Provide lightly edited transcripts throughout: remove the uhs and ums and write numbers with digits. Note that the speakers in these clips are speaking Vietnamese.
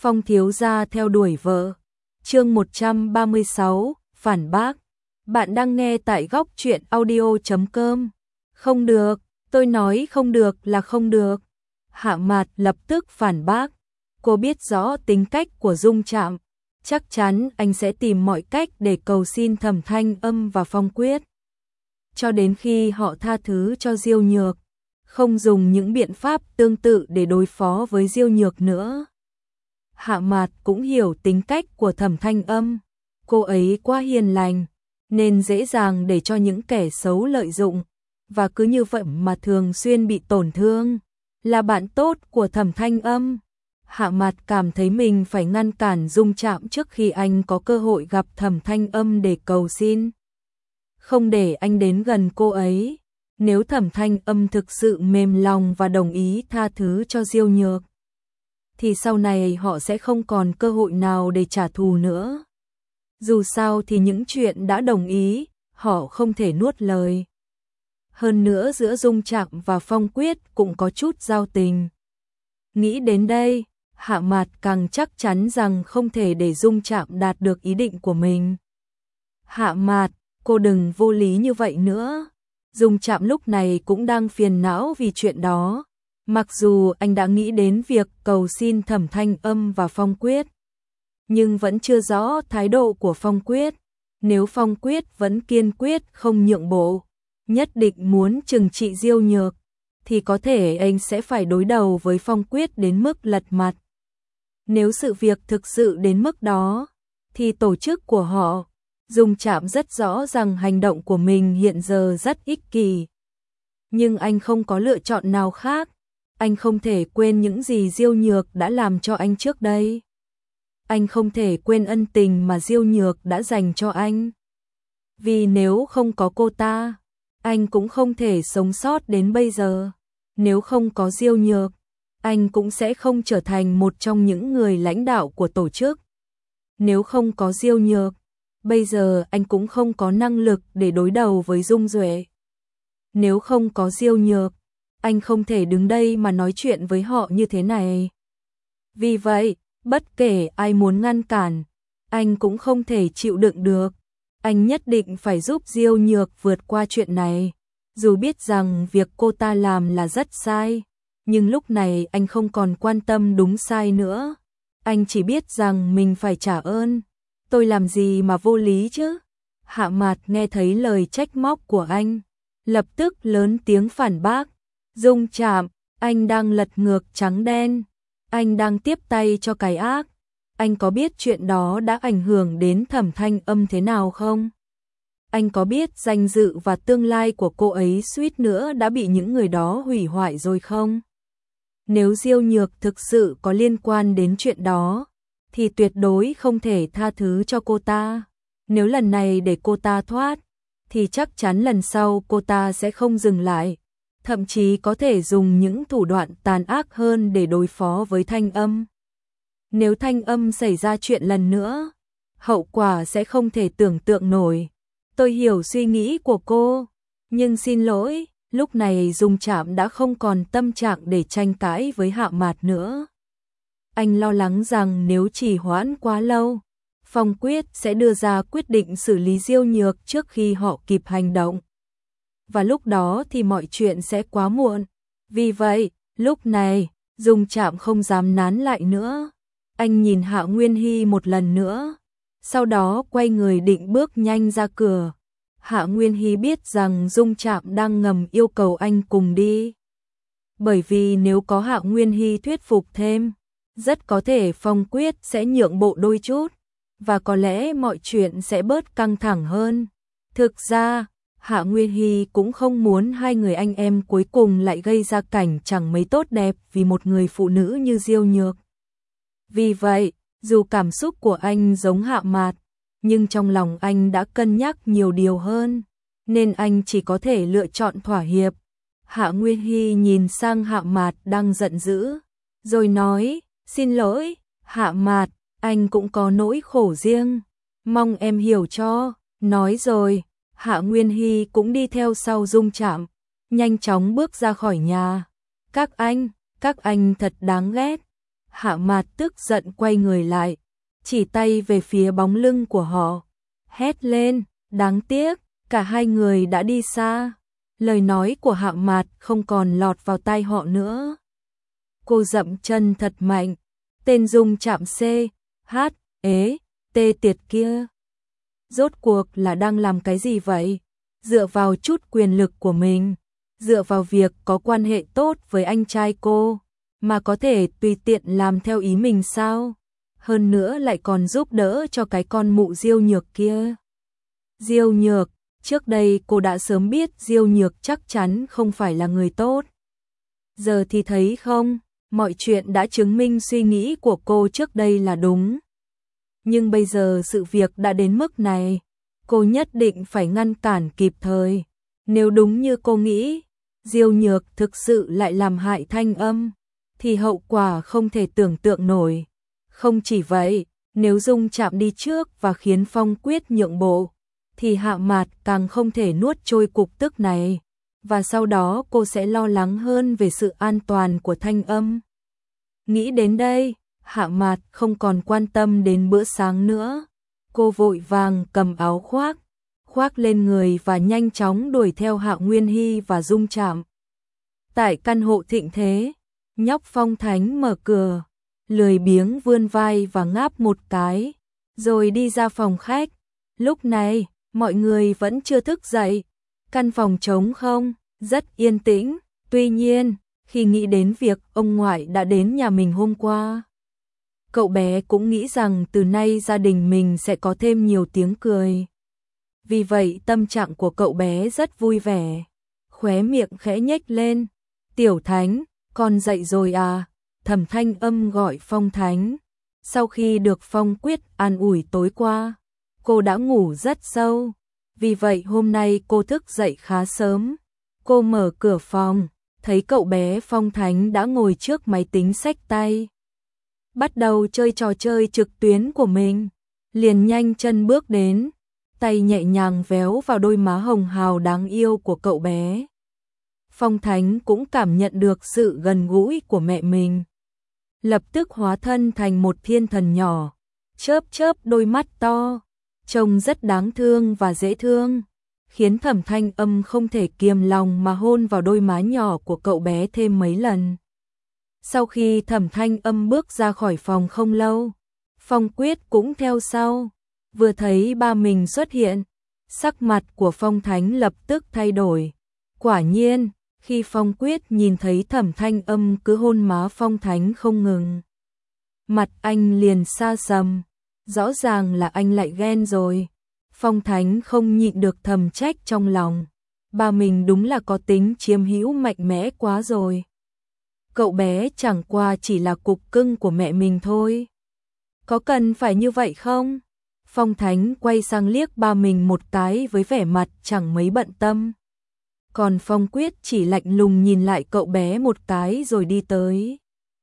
Phong thiếu gia theo đuổi vợ. Chương 136, phản bác. Bạn đang nghe tại góc truyện audio.com. Không được, tôi nói không được là không được. Hạ Mạt lập tức phản bác. Cô biết rõ tính cách của Dung Trạm, chắc chắn anh sẽ tìm mọi cách để cầu xin Thẩm Thanh Âm và Phong Quyết. Cho đến khi họ tha thứ cho Diêu Nhược, không dùng những biện pháp tương tự để đối phó với Diêu Nhược nữa. Hạ Mạt cũng hiểu tính cách của Thẩm Thanh Âm, cô ấy quá hiền lành, nên dễ dàng để cho những kẻ xấu lợi dụng, và cứ như vậy mà thường xuyên bị tổn thương. Là bạn tốt của Thẩm Thanh Âm, Hạ Mạt cảm thấy mình phải ngăn cản Dung Trạm trước khi anh có cơ hội gặp Thẩm Thanh Âm để cầu xin. Không để anh đến gần cô ấy. Nếu Thẩm Thanh Âm thực sự mềm lòng và đồng ý tha thứ cho Diêu Nhược, thì sau này họ sẽ không còn cơ hội nào để trả thù nữa. Dù sao thì những chuyện đã đồng ý, họ không thể nuốt lời. Hơn nữa giữa Dung Trạm và Phong Quyết cũng có chút giao tình. Nghĩ đến đây, Hạ Mạt càng chắc chắn rằng không thể để Dung Trạm đạt được ý định của mình. Hạ Mạt, cô đừng vô lý như vậy nữa. Dung Trạm lúc này cũng đang phiền não vì chuyện đó. Mặc dù anh đã nghĩ đến việc cầu xin Thẩm Thanh Âm và Phong Quyết, nhưng vẫn chưa rõ thái độ của Phong Quyết. Nếu Phong Quyết vẫn kiên quyết không nhượng bộ, nhất định muốn trừng trị Diêu Nhược, thì có thể anh sẽ phải đối đầu với Phong Quyết đến mức lật mặt. Nếu sự việc thực sự đến mức đó, thì tổ chức của họ, Dung Trạm rất rõ rằng hành động của mình hiện giờ rất ích kỷ. Nhưng anh không có lựa chọn nào khác. Anh không thể quên những gì Diêu Nhược đã làm cho anh trước đây. Anh không thể quên ân tình mà Diêu Nhược đã dành cho anh. Vì nếu không có cô ta, anh cũng không thể sống sót đến bây giờ. Nếu không có Diêu Nhược, anh cũng sẽ không trở thành một trong những người lãnh đạo của tổ chức. Nếu không có Diêu Nhược, bây giờ anh cũng không có năng lực để đối đầu với Dung Duệ. Nếu không có Diêu Nhược, anh không thể đứng đây mà nói chuyện với họ như thế này. Vì vậy, bất kể ai muốn ngăn cản, anh cũng không thể chịu đựng được. Anh nhất định phải giúp Diêu Nhược vượt qua chuyện này. Dù biết rằng việc cô ta làm là rất sai, nhưng lúc này anh không còn quan tâm đúng sai nữa. Anh chỉ biết rằng mình phải trả ơn. Tôi làm gì mà vô lý chứ? Hạ Mạt nghe thấy lời trách móc của anh, lập tức lớn tiếng phản bác. Dung Trạm, anh đang lật ngược trắng đen. Anh đang tiếp tay cho cái ác. Anh có biết chuyện đó đã ảnh hưởng đến Thẩm Thanh Âm thế nào không? Anh có biết danh dự và tương lai của cô ấy suýt nữa đã bị những người đó hủy hoại rồi không? Nếu Diêu Nhược thực sự có liên quan đến chuyện đó, thì tuyệt đối không thể tha thứ cho cô ta. Nếu lần này để cô ta thoát, thì chắc chắn lần sau cô ta sẽ không dừng lại. Thậm chí có thể dùng những thủ đoạn tàn ác hơn để đối phó với Thanh Âm. Nếu Thanh Âm xảy ra chuyện lần nữa, hậu quả sẽ không thể tưởng tượng nổi. Tôi hiểu suy nghĩ của cô, nhưng xin lỗi, lúc này Dung Trạm đã không còn tâm trạng để tranh cãi với Hạ Mạt nữa. Anh lo lắng rằng nếu trì hoãn quá lâu, Phong Quyết sẽ đưa ra quyết định xử lý Diêu Nhược trước khi họ kịp hành động. Và lúc đó thì mọi chuyện sẽ quá muộn. Vì vậy, lúc này, Dung Trạm không dám nán lại nữa. Anh nhìn Hạ Nguyên Hy một lần nữa, sau đó quay người định bước nhanh ra cửa. Hạ Nguyên Hy biết rằng Dung Trạm đang ngầm yêu cầu anh cùng đi. Bởi vì nếu có Hạ Nguyên Hy thuyết phục thêm, rất có thể Phong Quyết sẽ nhượng bộ đôi chút, và có lẽ mọi chuyện sẽ bớt căng thẳng hơn. Thực ra, Hạ Nguyên Hy cũng không muốn hai người anh em cuối cùng lại gây ra cảnh chẳng mấy tốt đẹp vì một người phụ nữ như Diêu Nhược. Vì vậy, dù cảm xúc của anh giống Hạ Mạt, nhưng trong lòng anh đã cân nhắc nhiều điều hơn, nên anh chỉ có thể lựa chọn thỏa hiệp. Hạ Nguyên Hy nhìn sang Hạ Mạt đang giận dữ, rồi nói, xin lỗi, Hạ Mạt, anh cũng có nỗi khổ riêng, mong em hiểu cho. Nói rồi, Hạ Nguyên Hy cũng đi theo sau Dung Trạm, nhanh chóng bước ra khỏi nhà. Các anh thật đáng ghét. Hạ Mạt tức giận quay người lại, chỉ tay về phía bóng lưng của họ, hét lên, đáng tiếc, cả hai người đã đi xa. Lời nói của Hạ Mạt không còn lọt vào tai họ nữa. Cô dậm chân thật mạnh, tên Dung Trạm C, H, ế, T tiệt kia. Rốt cuộc là đang làm cái gì vậy? Dựa vào chút quyền lực của mình, dựa vào việc có quan hệ tốt với anh trai cô, mà có thể tùy tiện làm theo ý mình sao? Hơn nữa lại còn giúp đỡ cho cái con mụ Diêu Nhược kia. Diêu Nhược, trước đây cô đã sớm biết Diêu Nhược chắc chắn không phải là người tốt. Giờ thì thấy không, mọi chuyện đã chứng minh suy nghĩ của cô trước đây là đúng. Nhưng bây giờ sự việc đã đến mức này, cô nhất định phải ngăn cản kịp thời. Nếu đúng như cô nghĩ, Diêu Nhược thực sự lại làm hại Thanh Âm, thì hậu quả không thể tưởng tượng nổi. Không chỉ vậy, nếu Dung Trạm đi trước và khiến Phong Quyết nhượng bộ, thì Hạ Mạt càng không thể nuốt trôi cục tức này, và sau đó cô sẽ lo lắng hơn về sự an toàn của Thanh Âm. Nghĩ đến đây, Hạ Mạt không còn quan tâm đến bữa sáng nữa. Cô vội vàng cầm áo khoác lên người và nhanh chóng đuổi theo Hạ Nguyên Hy và Dung Trạm. Tại căn hộ thịnh thế, nhóc Phong Thánh mở cửa, lười biếng vươn vai và ngáp một cái, rồi đi ra phòng khách. Lúc này, mọi người vẫn chưa thức dậy, căn phòng trống không, rất yên tĩnh. Tuy nhiên, khi nghĩ đến việc ông ngoại đã đến nhà mình hôm qua, cậu bé cũng nghĩ rằng từ nay gia đình mình sẽ có thêm nhiều tiếng cười. Vì vậy tâm trạng của cậu bé rất vui vẻ, khóe miệng khẽ nhếch lên. Tiểu Thánh, con dậy rồi à? Thẩm Thanh Âm gọi Phong Thánh. Sau khi được Phong Quyết an ủi tối qua, cô đã ngủ rất sâu. Vì vậy hôm nay cô thức dậy khá sớm. Cô mở cửa phòng, thấy cậu bé Phong Thánh đã ngồi trước máy tính xách tay, bắt đầu chơi trò chơi trực tuyến của mình. Liền nhanh chân bước đến, tay nhẹ nhàng véo vào đôi má hồng hào đáng yêu của cậu bé. Phong Thánh cũng cảm nhận được sự gần gũi của mẹ mình, lập tức hóa thân thành một thiên thần nhỏ, chớp chớp đôi mắt to, trông rất đáng thương và dễ thương, khiến Thẩm Thanh Âm không thể kiềm lòng mà hôn vào đôi má nhỏ của cậu bé thêm mấy lần. Sau khi Thẩm Thanh Âm bước ra khỏi phòng không lâu, Phong Quyết cũng theo sau. Vừa thấy ba mình xuất hiện, sắc mặt của Phong Thánh lập tức thay đổi. Quả nhiên, khi Phong Quyết nhìn thấy Thẩm Thanh Âm cứ hôn má Phong Thánh không ngừng, mặt anh liền xa sầm, rõ ràng là anh lại ghen rồi. Phong Thánh không nhịn được thầm trách trong lòng, ba mình đúng là có tính chiếm hữu mạnh mẽ quá rồi. Cậu bé chẳng qua chỉ là cục cưng của mẹ mình thôi. Có cần phải như vậy không? Phong Thánh quay sang liếc ba mình một cái với vẻ mặt chẳng mấy bận tâm. Còn Phong Quyết chỉ lạnh lùng nhìn lại cậu bé một cái rồi đi tới,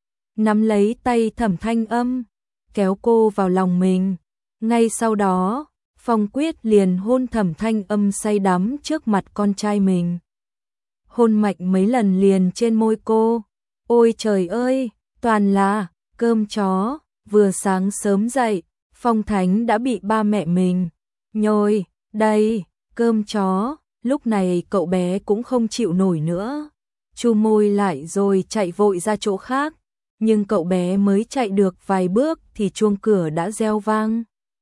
nắm lấy tay Thẩm Thanh Âm, kéo cô vào lòng mình. Ngay sau đó, Phong Quyết liền hôn Thẩm Thanh Âm say đắm trước mặt con trai mình. Hôn mạnh mấy lần liền trên môi cô. Ôi trời ơi, toàn là cơm chó. Vừa sáng sớm dậy, Phong Thánh đã bị ba mẹ mình nhồi đầy cơm chó. Lúc này cậu bé cũng không chịu nổi nữa, chu môi lại rồi chạy vội ra chỗ khác. Nhưng cậu bé mới chạy được vài bước thì chuông cửa đã reo vang.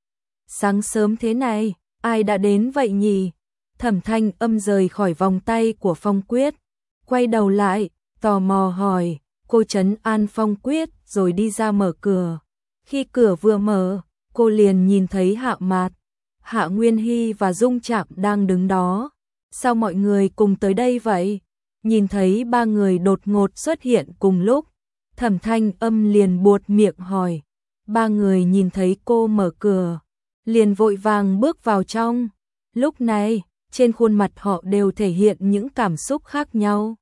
Sáng sớm thế này, ai đã đến vậy nhỉ? Thẩm Thanh Âm rời khỏi vòng tay của Phong Quyết, quay đầu lại, tò mò hỏi. Cô trấn an Phong Quyết rồi đi ra mở cửa. Khi cửa vừa mở, cô liền nhìn thấy Hạ Mạt, Hạ Nguyên Hy và Dung Trạm đang đứng đó. Sao mọi người cùng tới đây vậy? Nhìn thấy ba người đột ngột xuất hiện cùng lúc, Thẩm Thanh Âm liền buột miệng hỏi. Ba người nhìn thấy cô mở cửa, liền vội vàng bước vào trong. Lúc này, trên khuôn mặt họ đều thể hiện những cảm xúc khác nhau.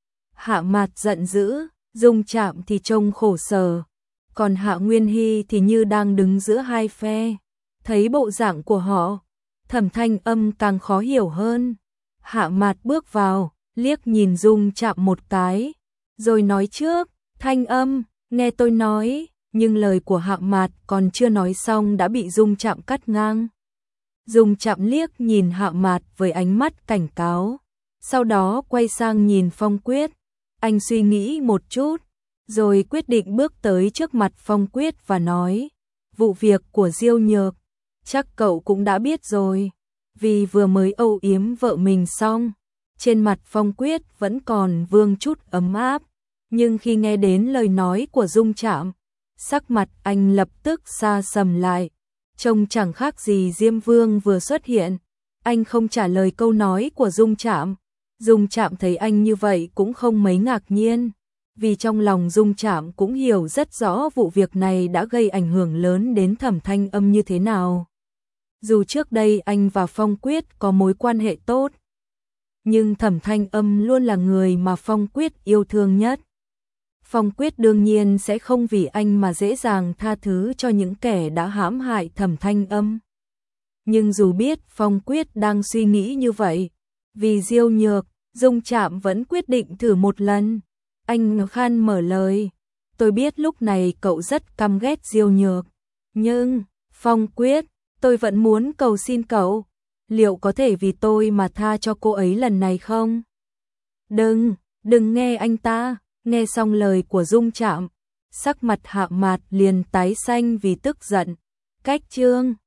Hạ Mạt giận dữ, Dung Trạm thì trông khổ sở, còn Hạ Nguyên Hy thì như đang đứng giữa hai phe. Thấy bộ dạng của họ, Thẩm Thanh Âm càng khó hiểu hơn. Hạ Mạt bước vào, liếc nhìn Dung Trạm một cái, rồi nói trước. Thanh Âm, Nghe tôi nói, nhưng lời của Hạ Mạt còn chưa nói xong đã bị Dung Trạm cắt ngang. Dung Trạm liếc nhìn Hạ Mạt với ánh mắt cảnh cáo, sau đó quay sang nhìn Phong Quyết. Anh suy nghĩ một chút, rồi quyết định bước tới trước mặt Phong Quyết và nói, vụ việc của Diêu Nhược, chắc cậu cũng đã biết rồi, vì vừa mới âu yếm vợ mình xong. Trên mặt Phong Quyết vẫn còn vương chút ấm áp, nhưng khi nghe đến lời nói của Dung Trạm, sắc mặt anh lập tức xa sầm lại, trông chẳng khác gì Diêm Vương vừa xuất hiện. Anh không trả lời câu nói của Dung Trạm. Dung Trạm thấy anh như vậy cũng không mấy ngạc nhiên, vì trong lòng Dung Trạm cũng hiểu rất rõ vụ việc này đã gây ảnh hưởng lớn đến Thẩm Thanh Âm như thế nào. Dù trước đây anh và Phong Quyết có mối quan hệ tốt, nhưng Thẩm Thanh Âm luôn là người mà Phong Quyết yêu thương nhất. Phong Quyết đương nhiên sẽ không vì anh mà dễ dàng tha thứ cho những kẻ đã hãm hại Thẩm Thanh Âm. Nhưng dù biết Phong Quyết đang suy nghĩ như vậy, vì Diêu Nhược, Dung Trạm vẫn quyết định thử một lần. Anh khan mở lời, tôi biết lúc này cậu rất căm ghét Diêu Nhược, nhưng, Phong Quyết, tôi vẫn muốn cầu xin cậu, liệu có thể vì tôi mà tha cho cô ấy lần này không? Đừng nghe anh ta. Nghe xong lời của Dung Trạm, sắc mặt Hạ Mạt liền tái xanh vì tức giận. Cách chương